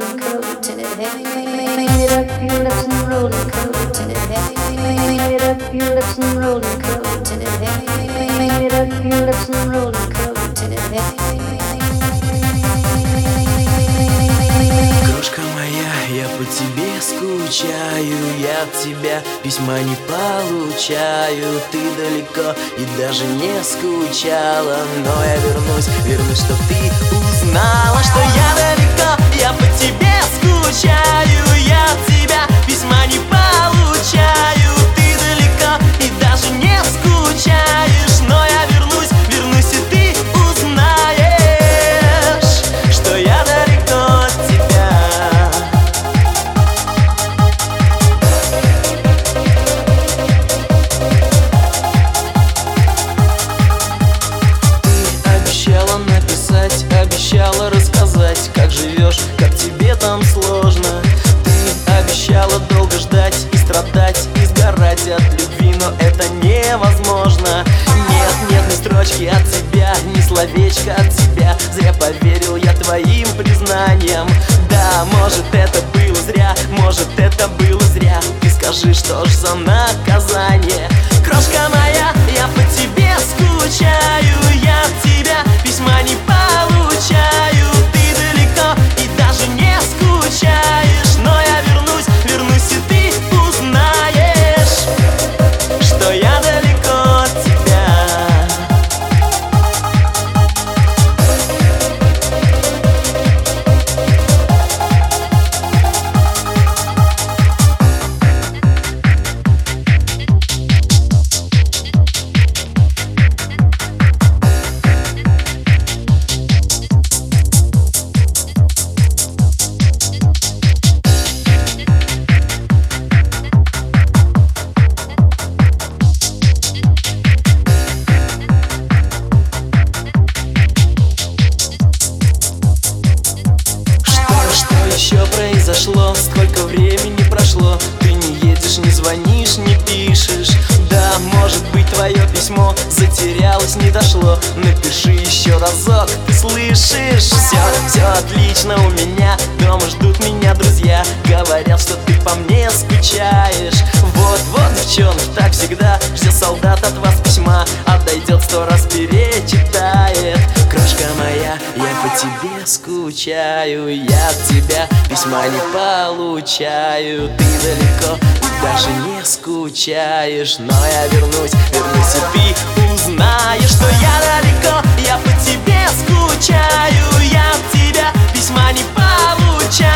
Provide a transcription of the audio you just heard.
rolling coat in it. Hang it up your lips and rolling coat in it. Hang it up your lips and rolling coat in it. Hang it up your lips and rolling coat in it. Крошка моя, я по тебе скучаю, я от тебя письма не получаю. Ты далеко и даже не скучала, но я вернусь, чтоб ты узнала, что я далеко, я по тебе скучаю, я от тебя письма не получаю. Ты далеко и даже не скучаешь, но я вернусь, и ты узнаешь, что я далеко от тебя. Обещала написать, обещала рассказать, как живешь, как тебе там сложно. Ты обещала долго ждать и страдать, и сгорать от любви, но это невозможно. Нет ни строчки от тебя, ни словечка от тебя. Зря поверил я твоим признаниям. Да, может это было зря, может это было зря. Ты скажи, что ж за наказание? Крошка моя, я по тебе скучаю, я от тебя письма не получаю. Ты далеко и даже не скучаешь, но я вернусь, и ты узнаешь, что я далеко от тебя. Что произошло? Сколько времени прошло? Ты не едешь, не звонишь, не пишешь. Да, может быть, твое письмо затерялось, не дошло. Напиши еще разок, ты слышишь? Все отлично у меня, дома ждут меня друзья. Говорят, что ты по мне скучаешь. Вот, девчонок, так всегда ждет солдат от вас письма, а дойдет 100 раз перечитает. Крошка моя, я по тебе скучаю, я от тебя письма не получаю. Ты далеко и даже не скучаешь, но я вернусь, и ты узнаешь, что я далеко, я по тебе скучаю, я от тебя письма не получаю.